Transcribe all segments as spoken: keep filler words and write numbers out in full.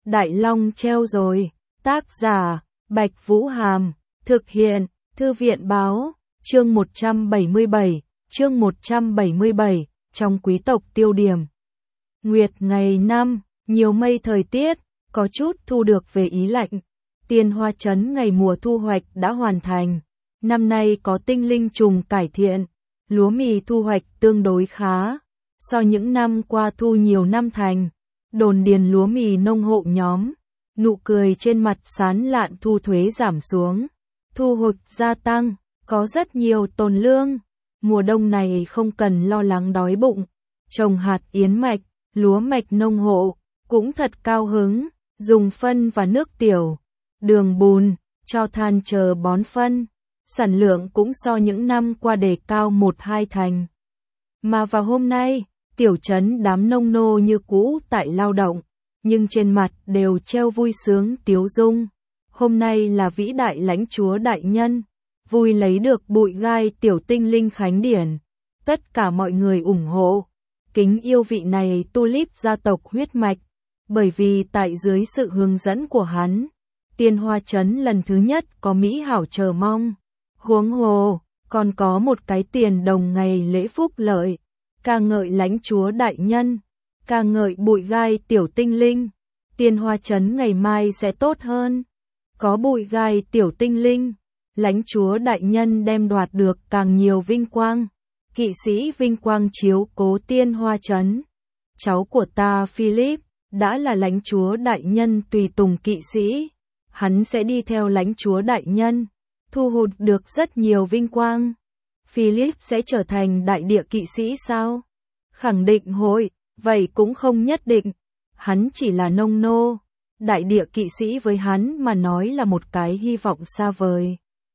Đại Long treo rồi. Tác giả, Bạch Vũ Hàm. Thực hiện, Thư viện Báo. Chương một trăm bảy mươi bảy. Chương một trăm bảy mươi bảy. Trong quý tộc tiêu điểm. Nguyệt ngày năm, nhiều mây thời tiết, có chút thu được về ý lạnh. Tiên Hoa Trấn ngày mùa thu hoạch đã hoàn thành. Năm nay có tinh linh trùng cải thiện, lúa mì thu hoạch tương đối khá. So những năm qua thu nhiều năm thành, đồn điền lúa mì nông hộ nhóm, nụ cười trên mặt sán lạn thu thuế giảm xuống, thu hoạch gia tăng, có rất nhiều tồn lương. Mùa đông này không cần lo lắng đói bụng, trồng hạt yến mạch, lúa mạch nông hộ, cũng thật cao hứng, dùng phân và nước tiểu, đường bùn, cho than chờ bón phân. Sản lượng cũng so những năm qua đề cao một hai thành. Mà vào hôm nay, tiểu trấn đám nông nô như cũ tại lao động, nhưng trên mặt đều treo vui sướng tiếu dung. Hôm nay là vĩ đại lãnh chúa đại nhân, vui lấy được bụi gai tiểu tinh linh khánh điển. Tất cả mọi người ủng hộ, kính yêu vị này tulip gia tộc huyết mạch, bởi vì tại dưới sự hướng dẫn của hắn, Tiên Hoa Trấn lần thứ nhất có mỹ hảo chờ mong. Huống hồ, còn có một cái tiền đồng ngày lễ phúc lợi, ca ngợi lãnh chúa đại nhân, ca ngợi bụi gai tiểu tinh linh, Tiên Hoa Trấn ngày mai sẽ tốt hơn. Có bụi gai tiểu tinh linh, lãnh chúa đại nhân đem đoạt được càng nhiều vinh quang, kỵ sĩ vinh quang chiếu cố Tiên Hoa Trấn. Cháu của ta Philip, đã là lãnh chúa đại nhân tùy tùng kỵ sĩ, hắn sẽ đi theo lãnh chúa đại nhân, thu hút được rất nhiều vinh quang. Philip sẽ trở thành đại địa kỵ sĩ sao? Khẳng định hội, vậy cũng không nhất định. Hắn chỉ là nông nô, đại địa kỵ sĩ với hắn mà nói là một cái hy vọng xa vời.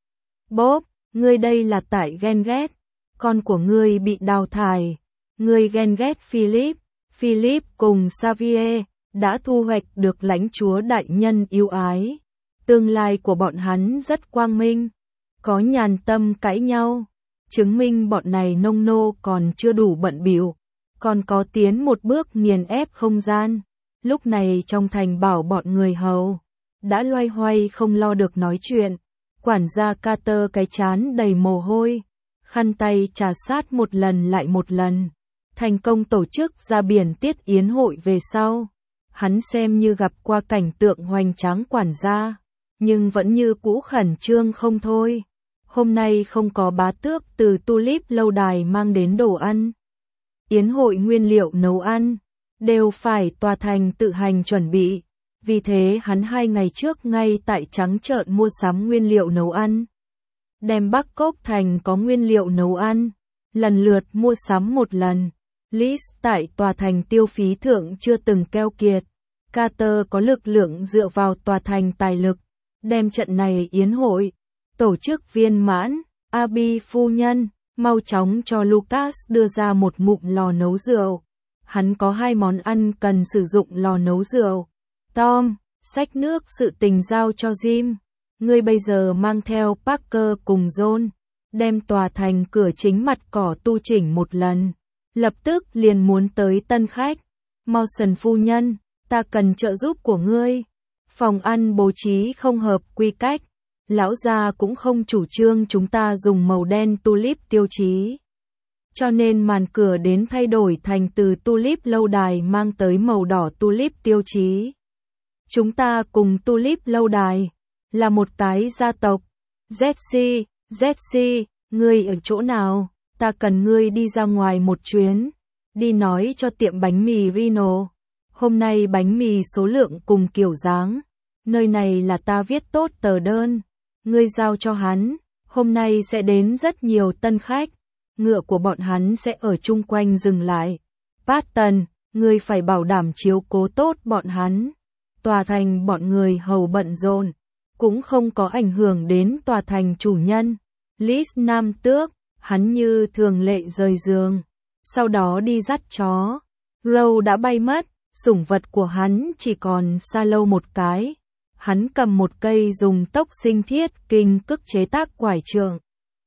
Bob, ngươi đây là tại ghen ghét, con của ngươi bị đào thải, ngươi ghen ghét Philip. Philip cùng Xavier đã thu hoạch được lãnh chúa đại nhân yêu ái. Tương lai của bọn hắn rất quang minh, có nhàn tâm cãi nhau, chứng minh bọn này nông nô còn chưa đủ bận bịu, còn có tiến một bước nghiền ép không gian. Lúc này trong thành bảo bọn người hầu đã loay hoay không lo được nói chuyện. Quản gia Carter cái chán đầy mồ hôi, khăn tay trà sát một lần lại một lần, thành công tổ chức ra biển tiết yến hội về sau. Hắn xem như gặp qua cảnh tượng hoành tráng quản gia, nhưng vẫn như cũ khẩn trương không thôi. Hôm nay không có bá tước từ tulip lâu đài mang đến đồ ăn. Yến hội nguyên liệu nấu ăn đều phải tòa thành tự hành chuẩn bị, vì thế hắn hai ngày trước ngay tại trắng trợn mua sắm nguyên liệu nấu ăn. Đem Bắc Cốc thành có nguyên liệu nấu ăn, lần lượt mua sắm một lần. Liz tại tòa thành tiêu phí thượng chưa từng keo kiệt. Carter có lực lượng dựa vào tòa thành tài lực, đem trận này yến hội tổ chức viên mãn. Abby phu nhân, mau chóng cho Lucas đưa ra một ngụm lò nấu rượu. Hắn có hai món ăn cần sử dụng lò nấu rượu. Tom, xách nước sự tình giao cho Jim. Ngươi bây giờ mang theo Parker cùng John, đem tòa thành cửa chính mặt cỏ tu chỉnh một lần. Lập tức liền muốn tới tân khách. Mawson phu nhân, ta cần trợ giúp của ngươi. Phòng ăn bố trí không hợp quy cách. Lão gia cũng không chủ trương chúng ta dùng màu đen tulip tiêu chí. Cho nên màn cửa đến thay đổi thành từ tulip lâu đài mang tới màu đỏ tulip tiêu chí. Chúng ta cùng tulip lâu đài là một cái gia tộc. Jesse, Jesse, ngươi ở chỗ nào? Ta cần ngươi đi ra ngoài một chuyến. Đi nói cho tiệm bánh mì Reno. Hôm nay bánh mì số lượng cùng kiểu dáng. Nơi này là ta viết tốt tờ đơn. Ngươi giao cho hắn. Hôm nay sẽ đến rất nhiều tân khách. Ngựa của bọn hắn sẽ ở chung quanh dừng lại. Patton, ngươi phải bảo đảm chiếu cố tốt bọn hắn. Tòa thành bọn người hầu bận rộn, cũng không có ảnh hưởng đến tòa thành chủ nhân. Liz nam tước, hắn như thường lệ rời giường, sau đó đi dắt chó. Row đã bay mất, sủng vật của hắn chỉ còn Salo một cái. Hắn cầm một cây dùng tốc sinh thiết kinh cức chế tác quải trượng.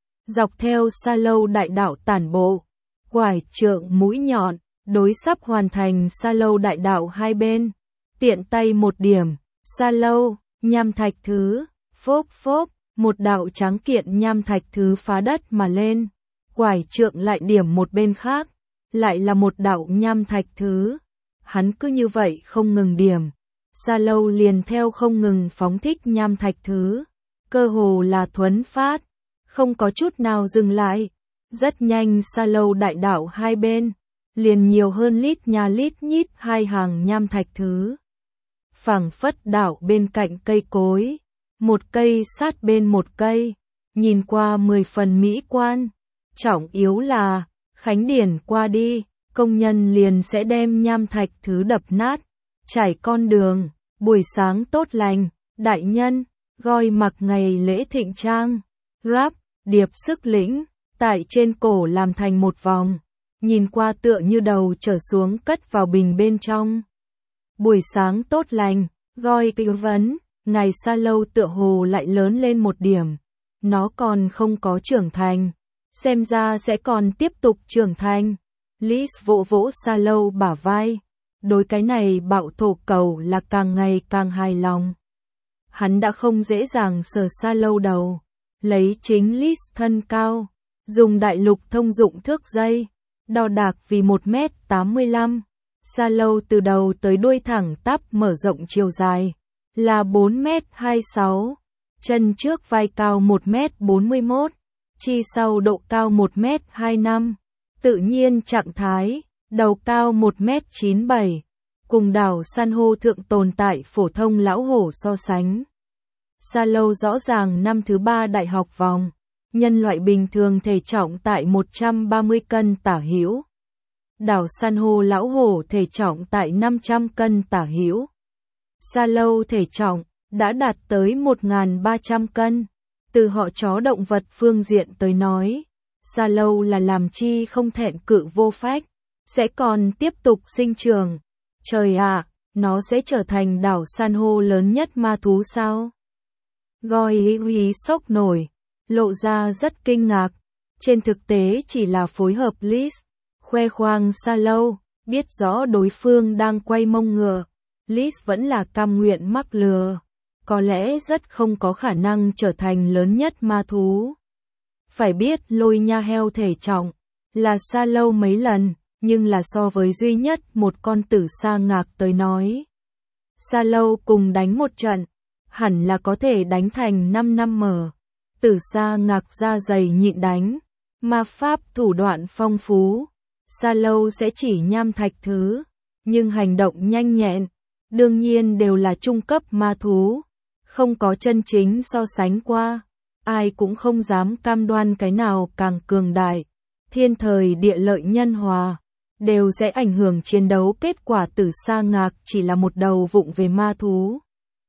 Dọc theo Salo đại đạo tản bộ, quải trượng mũi nhọn, đối sắp hoàn thành Salo đại đạo hai bên. tiện tay một điểm, sa lâu, nham thạch thứ, phốp phốp, một đạo trắng kiện nham thạch thứ phá đất mà lên, quải trượng lại điểm một bên khác, lại là một đạo nham thạch thứ. Hắn cứ như vậy không ngừng điểm, sa lâu liền theo không ngừng phóng thích nham thạch thứ, cơ hồ là thuấn phát, không có chút nào dừng lại. Rất nhanh sa lâu đại đạo hai bên, liền nhiều hơn lít nhà lít nhít hai hàng nham thạch thứ. Phảng phất đảo bên cạnh cây cối, một cây sát bên một cây, nhìn qua mười phần mỹ quan. Trọng yếu là, khánh điển qua đi, công nhân liền sẽ đem nham thạch thứ đập nát, trải con đường, buổi sáng tốt lành, đại nhân, goi mặc ngày lễ thịnh trang, rap, điệp sức lĩnh, tại trên cổ làm thành một vòng, nhìn qua tựa như đầu trở xuống cất vào bình bên trong. Buổi sáng tốt lành, goi tư vấn, ngày sa lâu tựa hồ lại lớn lên một điểm, nó còn không có trưởng thành, xem ra sẽ còn tiếp tục trưởng thành. Lis vỗ vỗ sa lâu bả vai, đối cái này bạo thổ cầu là càng ngày càng hài lòng. Hắn đã không dễ dàng sờ sa lâu đầu, lấy chính Lis thân cao, dùng đại lục thông dụng thước dây, đo đạc vì một mét tám mươi lăm, sa lâu từ đầu tới đuôi thẳng tắp mở rộng chiều dài, là bốn mét hai mươi sáu, chân trước vai cao một mét bốn mươi mốt, chi sau độ cao một mét hai mươi lăm, tự nhiên trạng thái, đầu cao một mét chín mươi bảy, cùng đảo san hô thượng tồn tại phổ thông lão hổ so sánh. Sa lâu rõ ràng năm thứ ba đại học vòng, nhân loại bình thường thể trọng tại một trăm ba mươi cân tả hữu. Đảo san hô lão hổ thể trọng tại năm trăm cân tả hữu. Sa lâu thể trọng đã đạt tới một nghìn ba trăm cân. Từ họ chó động vật phương diện tới nói, sa lâu là làm chi không thẹn cự vô phách, sẽ còn tiếp tục sinh trưởng. Trời ạ, nó sẽ trở thành đảo san hô lớn nhất ma thú sao? Goi ý ý sốc nổi, lộ ra rất kinh ngạc. Trên thực tế chỉ là phối hợp Lis, khoe khoang sa lâu, biết rõ đối phương đang quay mông ngựa. Lis vẫn là cam nguyện mắc lừa, có lẽ rất không có khả năng trở thành lớn nhất ma thú. Phải biết lôi nha heo thể trọng là sa lâu mấy lần, nhưng là so với duy nhất một con tử sa ngạc tới nói. Sa lâu cùng đánh một trận, hẳn là có thể đánh thành năm năm mở. Tử sa ngạc da dày nhịn đánh, ma pháp thủ đoạn phong phú. Sa lâu sẽ chỉ nham thạch thứ, nhưng hành động nhanh nhẹn, đương nhiên đều là trung cấp ma thú, không có chân chính so sánh qua, ai cũng không dám cam đoan cái nào càng cường đại. Thiên thời địa lợi nhân hòa, đều sẽ ảnh hưởng chiến đấu. Kết quả tử sa ngạc chỉ là một đầu vụng về ma thú.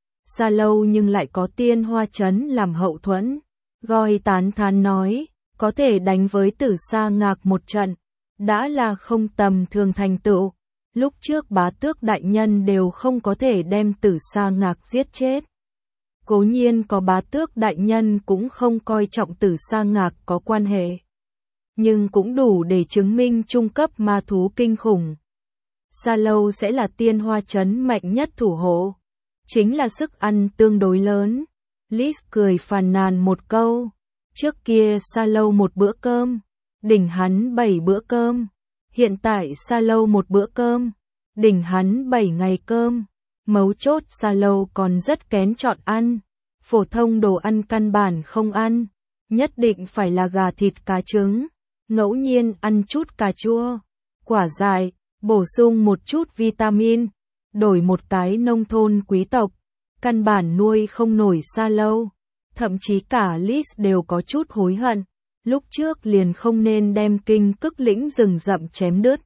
Sa lâu nhưng lại có tiên hoa chấn làm hậu thuẫn. Goi tán thán nói, có thể đánh với tử sa ngạc một trận, đã là không tầm thường thành tựu. Lúc trước bá tước đại nhân đều không có thể đem tử sa ngạc giết chết. Cố nhiên có bá tước đại nhân cũng không coi trọng tử sa ngạc có quan hệ. Nhưng cũng đủ để chứng minh trung cấp ma thú kinh khủng. Sa lâu sẽ là tiên hoa chấn mạnh nhất thủ hộ. Chính là sức ăn tương đối lớn. Lis cười phàn nàn một câu. Trước kia sa lâu một bữa cơm, đỉnh hắn bảy bữa cơm. Hiện tại sa lâu một bữa cơm, đỉnh hắn bảy ngày cơm. Mấu chốt sa lâu còn rất kén chọn ăn. Phổ thông đồ ăn căn bản không ăn. Nhất định phải là gà thịt cá trứng. Ngẫu nhiên ăn chút cà chua, quả dại, bổ sung một chút vitamin. Đổi một cái nông thôn quý tộc, căn bản nuôi không nổi sa lâu. Thậm chí cả Lis đều có chút hối hận. Lúc trước liền không nên đem kinh cức lĩnh rừng rậm chém đứt.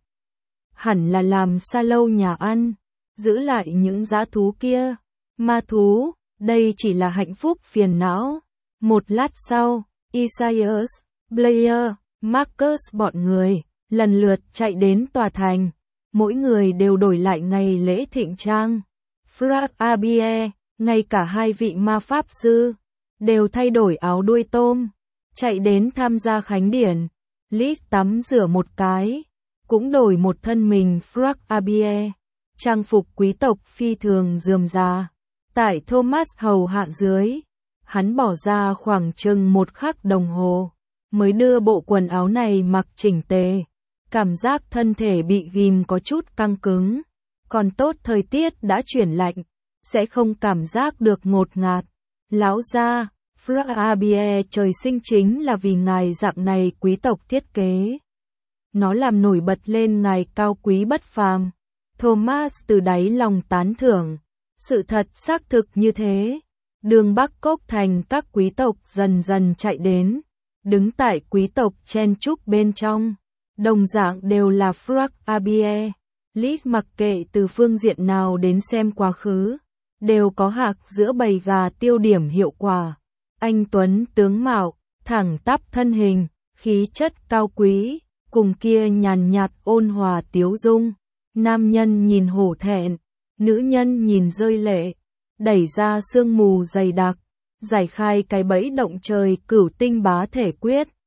Hẳn là làm sa lâu nhà ăn, giữ lại những dã thú kia. Ma thú, đây chỉ là hạnh phúc phiền não. Một lát sau, Isaias, Blair, Marcus bọn người, lần lượt chạy đến tòa thành. Mỗi người đều đổi lại ngày lễ thịnh trang. Frag Abie, ngay cả hai vị ma pháp sư, đều thay đổi áo đuôi tôm, chạy đến tham gia khánh điển. Lis tắm rửa một cái, cũng đổi một thân mình Frag Abie. trang phục quý tộc phi thường rườm rà. Tại Thomas hầu hạ dưới, hắn bỏ ra khoảng chừng một khắc đồng hồ, mới đưa bộ quần áo này mặc chỉnh tề. Cảm giác thân thể bị ghim có chút căng cứng, còn tốt thời tiết đã chuyển lạnh, sẽ không cảm giác được ngột ngạt. Lão gia, Frabie trời sinh chính là vì ngài dạng này quý tộc thiết kế. Nó làm nổi bật lên ngài cao quý bất phàm. Thomas từ đáy lòng tán thưởng. Sự thật xác thực như thế. Đường Bắc Cốc thành các quý tộc dần dần chạy đến, đứng tại quý tộc chen chúc bên trong. Đồng dạng đều là Frabie. Lít mặc kệ từ phương diện nào đến xem quá khứ, đều có hạc giữa bầy gà tiêu điểm hiệu quả. Anh tuấn tướng mạo, thẳng tắp thân hình, khí chất cao quý, cùng kia nhàn nhạt ôn hòa tiếu dung. Nam nhân nhìn hổ thẹn, nữ nhân nhìn rơi lệ, đẩy ra sương mù dày đặc, giải khai cái bẫy động trời cửu tinh bá thể quyết.